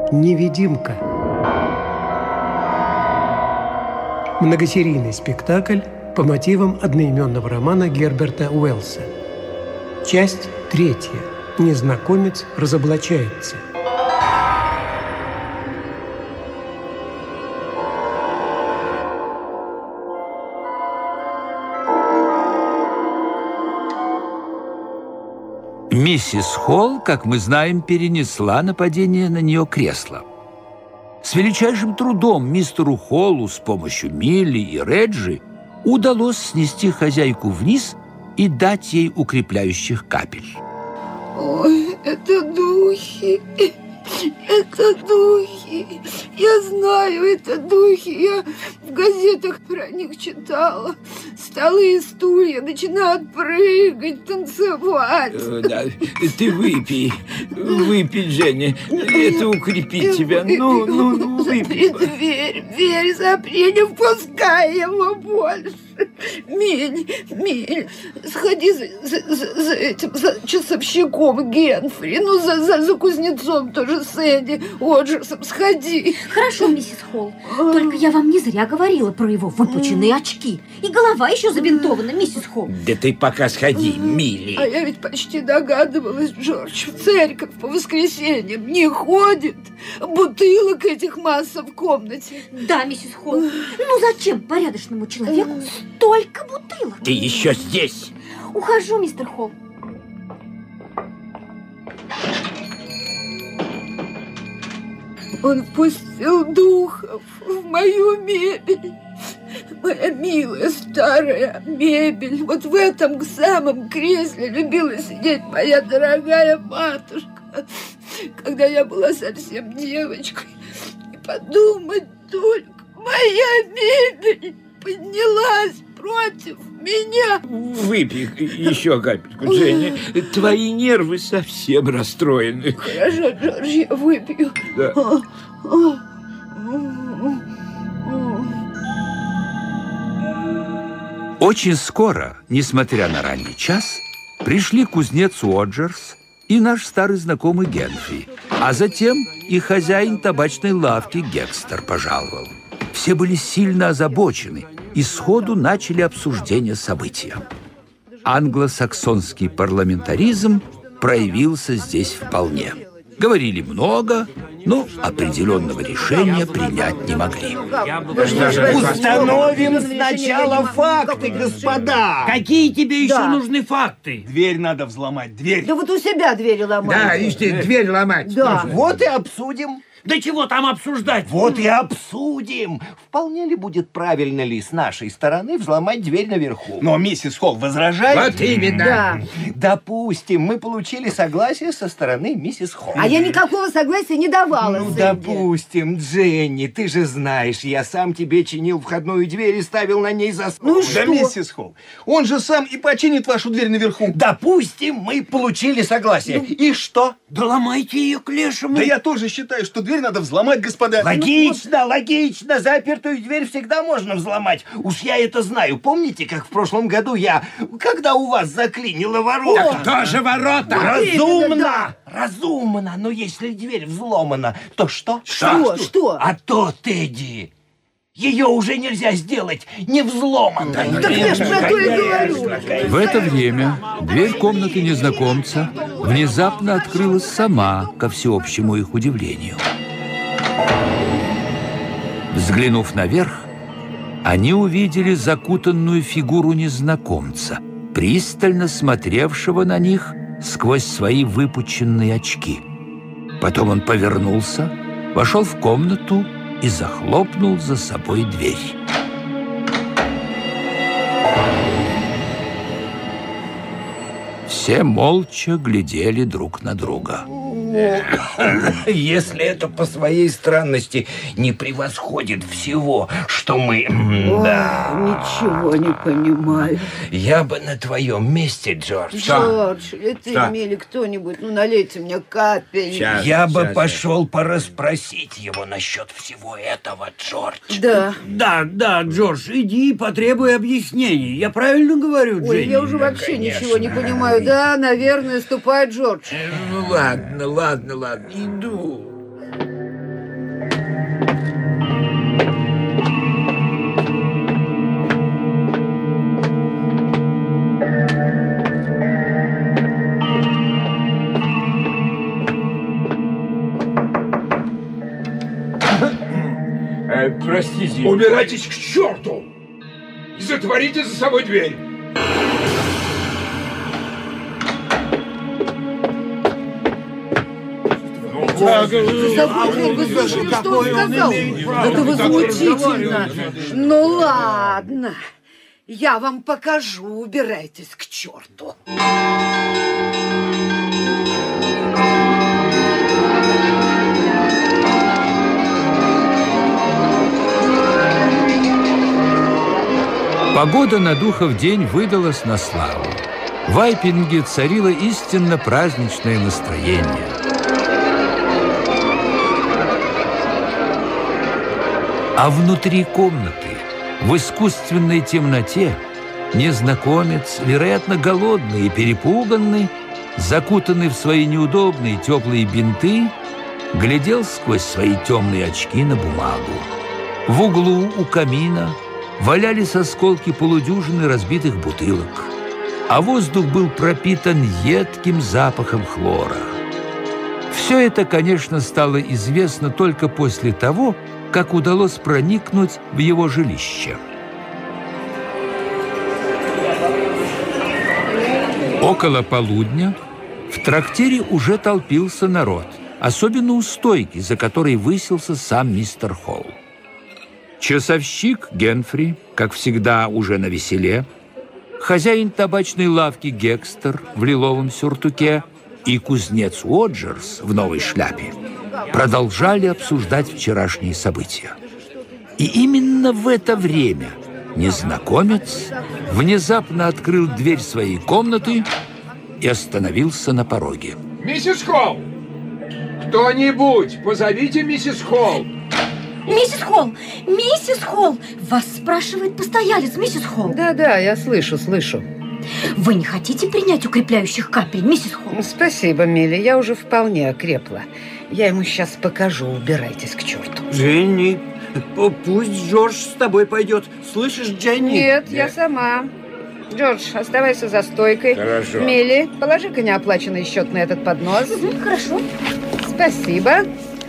«Невидимка». Многосерийный спектакль по мотивам одноименного романа Герберта Уэллса. Часть 3. Незнакомец разоблачается. Миссис Холл, как мы знаем, перенесла нападение на нее кресло. С величайшим трудом мистеру Холлу с помощью Милли и Реджи удалось снести хозяйку вниз и дать ей укрепляющих капель. Ой, это духи. Это духи. Я знаю, это духи. Я в газетах про них читала. Столы и стулья начинают прыгать, танцевать. Да, ты выпей. Выпей, Женя. Это укрепит тебя. Ну, выпей. Дверь, запри, не впускай его больше. Миль, сходи за этим, за часовщиком Генфри, ну, за кузнецом тоже с Энди Оджерсом сходи. Хорошо, миссис Холл, только я вам не зря говорила про его выпученные очки. И голова еще забинтована, миссис Холл. Да ты пока сходи, Милли. А я ведь почти догадывалась, Джордж, в церковь по воскресеньям не ходит. Бутылок этих масса в комнате. Да, миссис Холл. Ну зачем порядочному человеку столько бутылок? Ты еще здесь. Ухожу, мистер Холл. Он впустил духов в мою мебель. Моя милая старая мебель. Вот в этом самом кресле любила сидеть моя дорогая матушка, когда я была совсем девочкой. И подумать только, моя мебель поднялась против меня. Выпей еще капельку, Женя. Твои нервы совсем расстроены. Хорошо, Джордж, я выпью. Да. Очень скоро, несмотря на ранний час, пришли кузнец Оджерс и наш старый знакомый Генфри, а затем и хозяин табачной лавки Гекстер пожаловал. Все были сильно озабочены и сходу начали обсуждение события. Англосаксонский парламентаризм проявился здесь вполне. Говорили много, но определенного решения принять не могли. Установим сначала факты, господа. Какие тебе еще нужны факты? Дверь надо взломать, дверь. Да вот у себя двери ломать. Да, ищите, дверь ломать. Да. Вот и обсудим. Да чего там обсуждать? Вот и обсудим. Вполне ли будет правильно ли с нашей стороны взломать дверь наверху? Но миссис Холл возражает? Вот именно. Да. Допустим, мы получили согласие со стороны миссис Холл. А я никакого согласия не давала, Ну, Сэнди. допустим, Дженни, ты же знаешь, я сам тебе чинил входную дверь и ставил на ней засов. Ну и Да, что? миссис Холл, он же сам и починит вашу дверь наверху. Допустим, мы получили согласие. И что? Да ломайте ее к лешему. Да я тоже считаю, что дверь надо взломать, господа. Логично, логично. Запертую дверь всегда можно взломать. Уж я это знаю. Помните, как в прошлом году когда у вас заклинило ворота? Тоже ворота. Разумно! Разумно. Но если дверь взломана, то что? Что? А то, Тедди, ее уже нельзя сделать не взломанной. Так я ж про то и говорю. В это время дверь комнаты незнакомца внезапно открылась сама, ко всеобщему их удивлению. Взглянув наверх, они увидели закутанную фигуру незнакомца, пристально смотревшего на них сквозь свои выпученные очки. Потом он повернулся, вошел в комнату и захлопнул за собой дверь. Все молча глядели друг на друга. Если это по своей странности не превосходит всего, что мы... Ничего не понимаю. Я бы на твоем месте, Джордж. Джордж, или ты, Милли, кто-нибудь, налейте мне капель. Я бы пошел порасспросить его насчет всего этого, Джордж. Да. Да, Джордж, иди и потребуй объяснений. Я правильно говорю, Дженни? Ой, я уже вообще ничего не понимаю. Да, наверное, ступай, Джордж. Ну ладно, иду. Простите. Убирайтесь к черту! И затворите за собой дверь. Забудьте, вы слышали, что он сказал? Это возмутительно. Ну ладно, я вам покажу, убирайтесь к черту. Погода на Духов день выдалась на славу. В Айпинге царило истинно праздничное настроение. А внутри комнаты, в искусственной темноте, незнакомец, вероятно, голодный и перепуганный, закутанный в свои неудобные теплые бинты, глядел сквозь свои темные очки на бумагу. В углу у камина валялись осколки полудюжины разбитых бутылок, а воздух был пропитан едким запахом хлора. Все это, конечно, стало известно только после того, как удалось проникнуть в его жилище. Около полудня в трактире уже толпился народ, особенно у стойки, за которой высился сам мистер Холл. Часовщик Генфри, как всегда, уже навеселе, хозяин табачной лавки Гекстер в лиловом сюртуке и кузнец Уоджерс в новой шляпе продолжали обсуждать вчерашние события. И именно в это время незнакомец внезапно открыл дверь своей комнаты и остановился на пороге. Миссис Холл! Кто-нибудь, позовите миссис Холл! Миссис Холл! Миссис Холл! Вас спрашивает постоялец, миссис Холл. Да, я слышу. Вы не хотите принять укрепляющих капель, миссис Холл? Спасибо, Милли, я уже вполне окрепла. Я ему сейчас покажу, убирайтесь к черту. Дженни, пусть Джордж с тобой пойдет. Слышишь, Дженни? Нет, я сама. Джордж, оставайся за стойкой. Хорошо. Милли, положи-ка неоплаченный счет на этот поднос. Хорошо. Спасибо.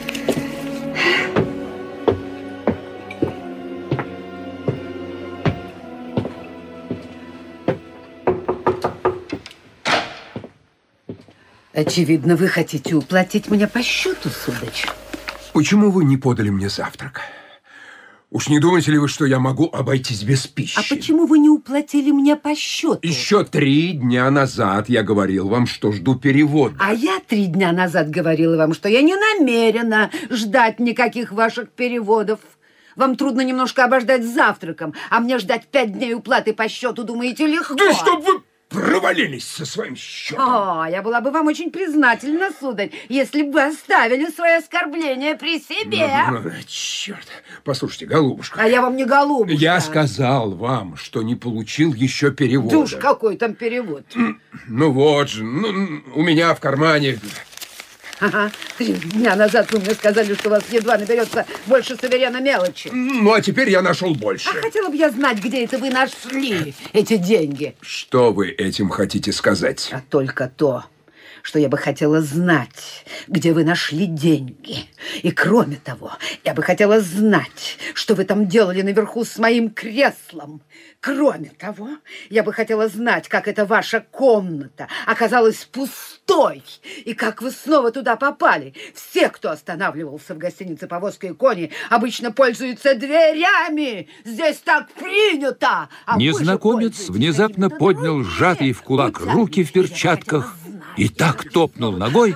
Очевидно, вы хотите уплатить мне по счету, сударь. Почему вы не подали мне завтрак? Уж не думаете ли вы, что я могу обойтись без пищи? А почему вы не уплатили мне по счету? Еще 3 дня назад я говорил вам, что жду перевода. А я 3 дня назад говорила вам, что я не намерена ждать никаких ваших переводов. Вам трудно немножко обождать с завтраком, а мне ждать 5 дней уплаты по счету, думаете, легко? Да чтоб вы провалились со своим счетом. Я была бы вам очень признательна, сударь, если бы вы оставили свои оскорбления при себе. Черт. Послушайте, голубушка. А я вам не голубушка. Я сказал вам, что не получил еще перевода. Да уж какой там перевод? Ну вот же, у меня в кармане... Ага. 3 дня назад вы мне сказали, что у вас едва наберется больше суверена мелочи. Ну, а теперь я нашел больше. А хотела бы я знать, где это вы нашли эти деньги. Что вы этим хотите сказать? А только то, что я бы хотела знать, где вы нашли деньги. И кроме того, я бы хотела знать, что вы там делали наверху с моим креслом. Кроме того, я бы хотела знать, как эта ваша комната оказалась пустой, и как вы снова туда попали. Все, кто останавливался в гостинице «Повозка и кони», обычно пользуются дверями. Здесь так принято. Незнакомец внезапно поднял сжатые в кулак руки в перчатках и так топнул ногой,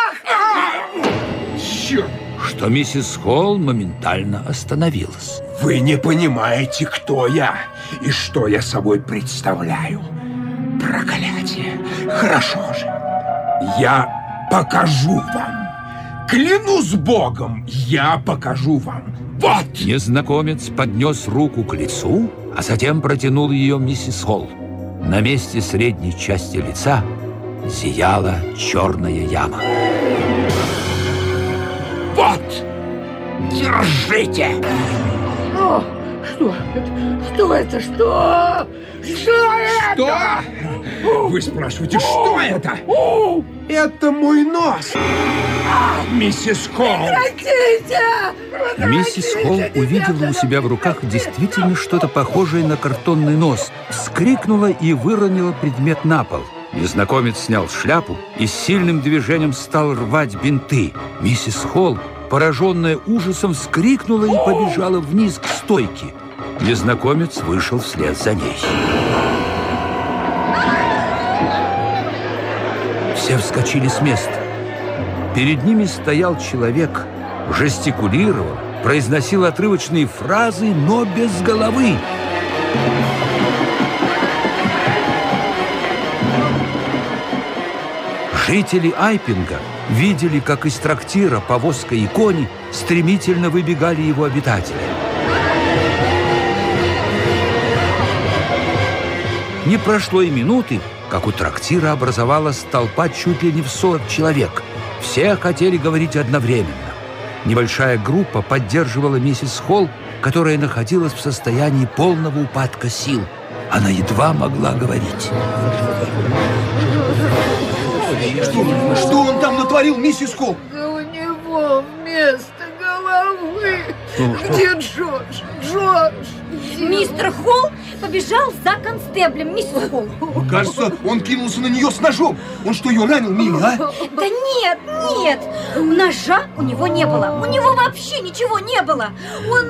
что миссис Холл моментально остановилась. Вы не понимаете, кто я и что я собой представляю. Проклятие. Хорошо же. Я покажу вам. Клянусь Богом, я покажу вам. Вот! Незнакомец поднес руку к лицу, а затем протянул ее миссис Холл. На месте средней части лица зияла черная яма. Вот! Держите! Что это? Что это? Что? Вы спрашиваете, что это? Это мой нос! Миссис Холл! Миссис Холл увидела у себя в руках действительно что-то похожее на картонный нос, вскрикнула и выронила предмет на пол. Незнакомец снял шляпу и с сильным движением стал рвать бинты. Миссис Холл, пораженная ужасом, вскрикнула и побежала вниз к стойке. Незнакомец вышел вслед за ней. Все вскочили с места. Перед ними стоял человек, жестикулировал, произносил отрывочные фразы, но без головы. Жители Айпинга видели, как из трактира повозка и кони стремительно выбегали его обитатели. Не прошло и минуты, как у трактира образовалась толпа чуть ли не в 40 человек. Все хотели говорить одновременно. Небольшая группа поддерживала миссис Холл, которая находилась в состоянии полного упадка сил. Она едва могла говорить. Что он там натворил, миссис Холл? Да у него вместо головы. Где Джордж? Джордж! Мистер Холл побежал за констеблем, миссис Холл. Кажется, он кинулся на нее с ножом. Он что, ее ранил, Милли, а? Да нет, нет. Ножа у него не было. У него вообще ничего не было. Он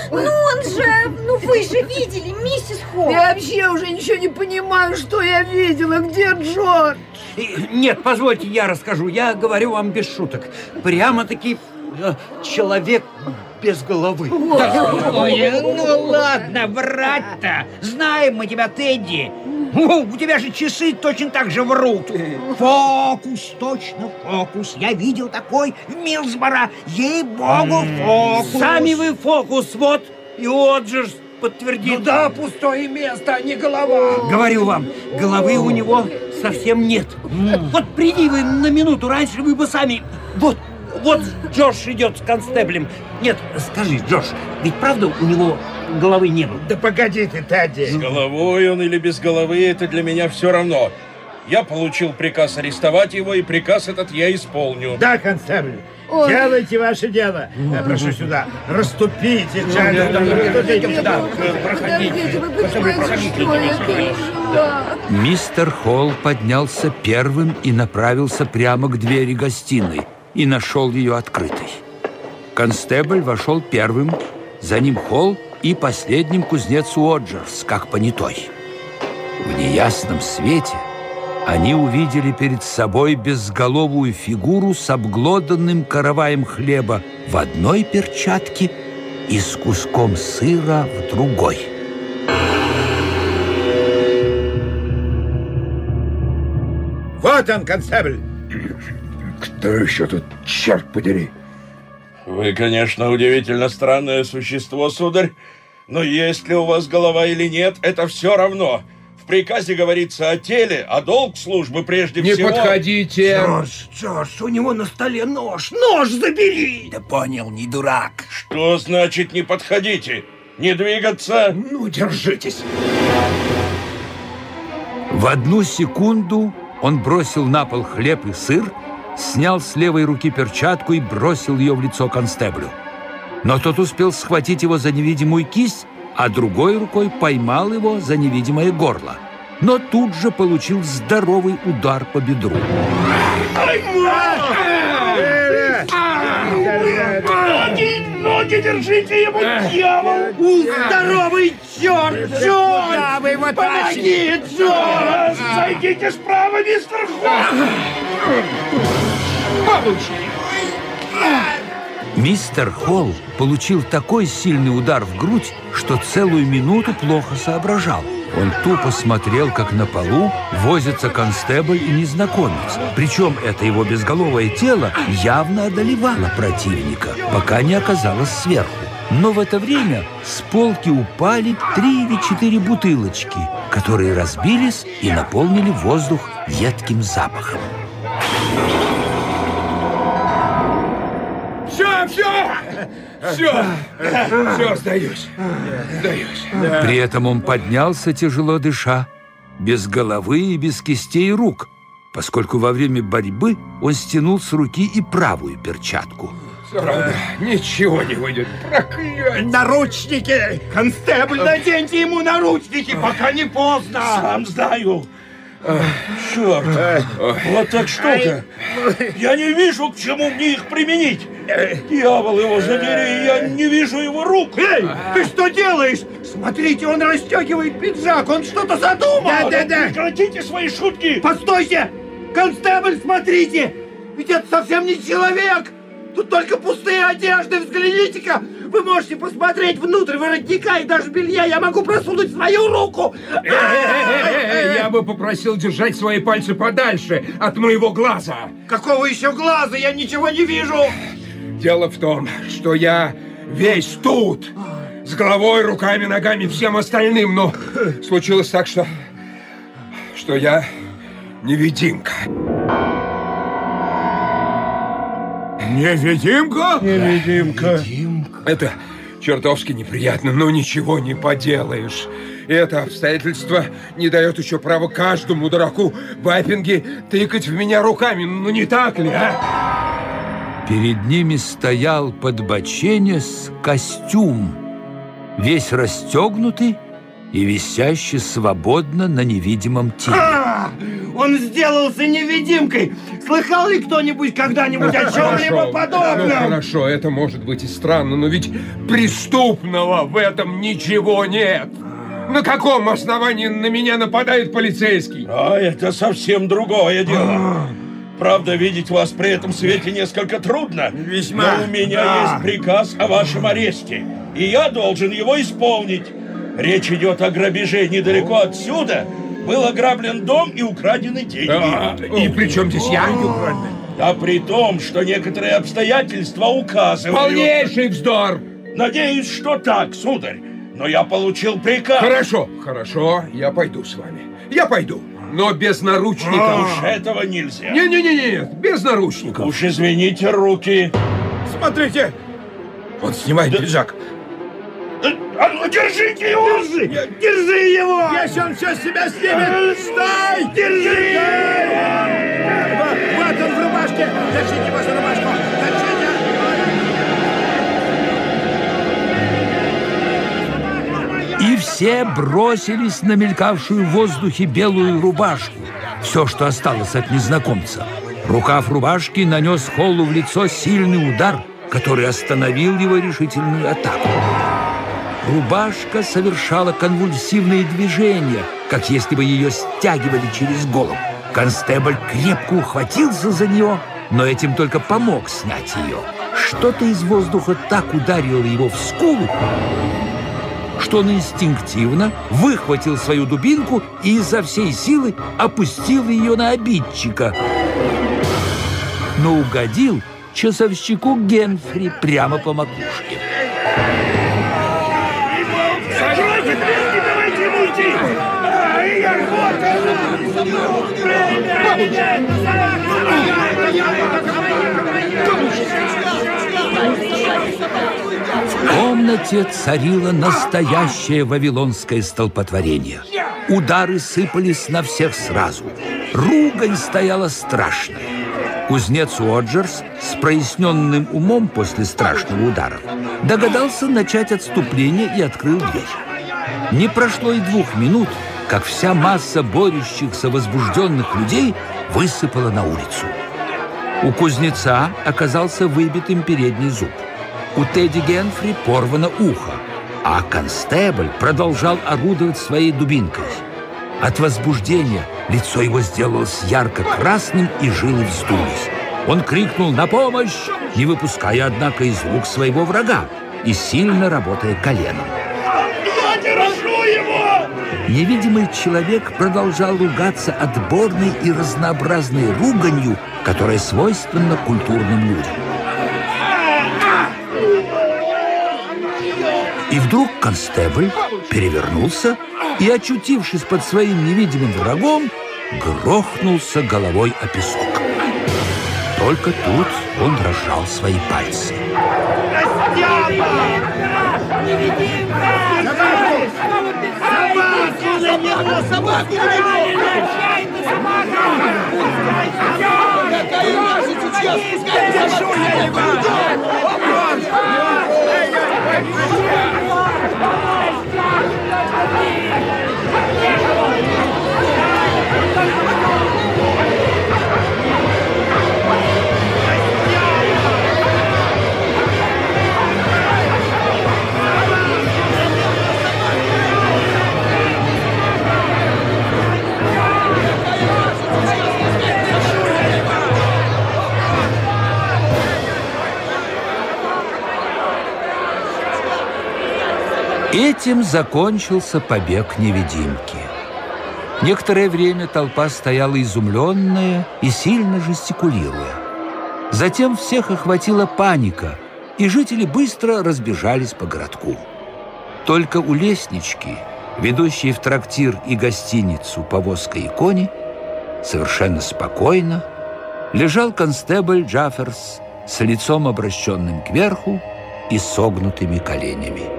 вы же видели, миссис Холл. Я вообще уже ничего не понимаю, что я видела. Где Джордж? Нет, позвольте, я расскажу. Я говорю вам без шуток. Прямо-таки человек без головы. Ой, ну ладно, врать-то. Знаем мы тебя, Тедди. У тебя же часы точно так же врут. Фокус, точно фокус. Я видел такой в Милсборо. Ей-богу, фокус. Сами вы фокус, вот. И Оджерс подтвердит. Ну да, пустое место, а не голова. Говорю вам, головы у него совсем нет. Вот приди вы на минуту раньше, вы бы сами... Вот Джордж идет с констеблем. Нет, скажи, Джордж, ведь правда у него головы не было? Да погоди ты, Тедди. С головой он или без головы, это для меня все равно. Я получил приказ арестовать его, и приказ этот я исполню. Да, констебль. Делайте ваше дело. Прошу сюда. Расступите, Мистер Холл поднялся первым и направился прямо к двери гостиной и нашел ее открытой. Констебль вошел первым, за ним Холл и последним кузнец Оджерс, как понятой. В неясном свете они увидели перед собой безголовую фигуру с обглоданным караваем хлеба в одной перчатке и с куском сыра в другой. Вот он, констебль. Кто еще тут, черт подери? Вы, конечно, удивительно странное существо, сударь, но есть ли у вас голова или нет, это все равно. В приказе говорится о теле, а долг службы прежде всего... Не подходите! Джордж, у него на столе нож. Нож забери! Да понял, не дурак. Что значит не подходите? Не двигаться? Ну, держитесь. В одну секунду он бросил на пол хлеб и сыр, снял с левой руки перчатку и бросил ее в лицо констеблю. Но тот успел схватить его за невидимую кисть, а другой рукой поймал его за невидимое горло. Но тут же получил здоровый удар по бедру. Ноги держите его, дьявол! Здоровый черт! Черт! Помоги, Джордж! Сойдите справа, мистер Холл! Мистер Холл получил такой сильный удар в грудь, что целую минуту плохо соображал. Он тупо смотрел, как на полу возится констебль и незнакомец. Причем это его безголовое тело явно одолевало противника, пока не оказалось сверху. Но в это время с полки упали 3 или 4 бутылочки, которые разбились и наполнили воздух едким запахом. Все, сдаюсь. При этом он поднялся, тяжело дыша, без головы и без кистей рук. поскольку во время борьбы он стянул с руки и правую перчатку. Правда, ничего не выйдет. Проклятье! Наручники! Констебль, наденьте ему наручники, пока не поздно! Сам знаю. Черт, вот так что-то. Я не вижу, к чему мне их применить. Дьявол его задери, я не вижу его рук. Эй, ты что делаешь? Смотрите, он расстегивает пиджак, он что-то задумал. Да. Прекратите свои шутки. Постойте! Констебль, смотрите! Ведь это совсем не человек! Тут только пустые одежды, взгляните-ка! Вы можете посмотреть внутрь воротника и даже белья. Я могу просунуть свою руку. Я бы попросил держать свои пальцы подальше от моего глаза. Какого еще глаза? Я ничего не вижу. Дело в том, что я весь тут. С головой, руками, ногами, всем остальным. Но случилось так, что я невидимка. Невидимка? Невидимка. Это чертовски неприятно, но ничего не поделаешь. Это обстоятельство не дает еще права каждому дураку в Аппинге тыкать в меня руками. Ну не так ли, а? Перед ними стоял подбоченясь костюм, весь расстегнутый и висящий свободно на невидимом теле. Он сделался невидимкой. Слыхал ли кто-нибудь когда-нибудь о чем-либо подобном? Ну, хорошо, это может быть и странно, но ведь преступного в этом ничего нет. На каком основании на меня нападает полицейский? Это совсем другое дело. Правда, видеть вас при этом свете несколько трудно. Весьма. Но у меня есть приказ о вашем аресте, и я должен его исполнить. Речь идет о грабеже недалеко отсюда. Был ограблен дом и украдены деньги. И при чем здесь я? А при том, что некоторые обстоятельства указывают... Полнейший вздор! Надеюсь, что так, сударь. Но я получил приказ. Хорошо, я пойду с вами. Я пойду, но без наручников. Уж этого нельзя. Нет, без наручников. Уж извините, руки. Смотрите, он снимает пиджак. А ну, держите его! Держи его! Если он все с себя снимет! Стой! Держи! Вот он в рубашке! Держите его за рубашку! И все бросились на мелькавшую в воздухе белую рубашку. Все, что осталось от незнакомца. Рукав рубашки нанес Холлу в лицо сильный удар, который остановил его решительную атаку. Рубашка совершала конвульсивные движения, как если бы ее стягивали через голову. Констебль крепко ухватился за нее, но этим только помог снять ее. Что-то из воздуха так ударило его в скулу, что он инстинктивно выхватил свою дубинку и изо всей силы опустил ее на обидчика. Но угодил часовщику Генфри прямо по макушке. В комнате царило настоящее вавилонское столпотворение. Удары сыпались на всех сразу. Ругань стояла страшная. Кузнец Уоджерс с проясненным умом после страшного удара догадался начать отступление и открыл дверь. Не прошло и 2 минут, как вся масса борющихся возбужденных людей высыпала на улицу. У кузнеца оказался выбитым передний зуб. У Тедди Генфри порвано ухо, а констебль продолжал орудовать своей дубинкой. От возбуждения лицо его сделалось ярко-красным и жилы вздулись. Он крикнул «На помощь!», не выпуская, однако, из рук своего врага и сильно работая коленом. Я держу его! Невидимый человек продолжал ругаться отборной и разнообразной руганью, которая свойственна культурным людям. И вдруг констебль перевернулся и, очутившись под своим невидимым врагом, грохнулся головой о песок. Только тут он разжал свои пальцы. Нет, собаку Этим закончился побег невидимки. Некоторое время толпа стояла изумленная и сильно жестикулируя. Затем всех охватила паника, и жители быстро разбежались по городку. Только у лестнички, ведущей в трактир и гостиницу «Повозка и кони», совершенно спокойно лежал констебль Джафферс с лицом обращенным кверху и согнутыми коленями.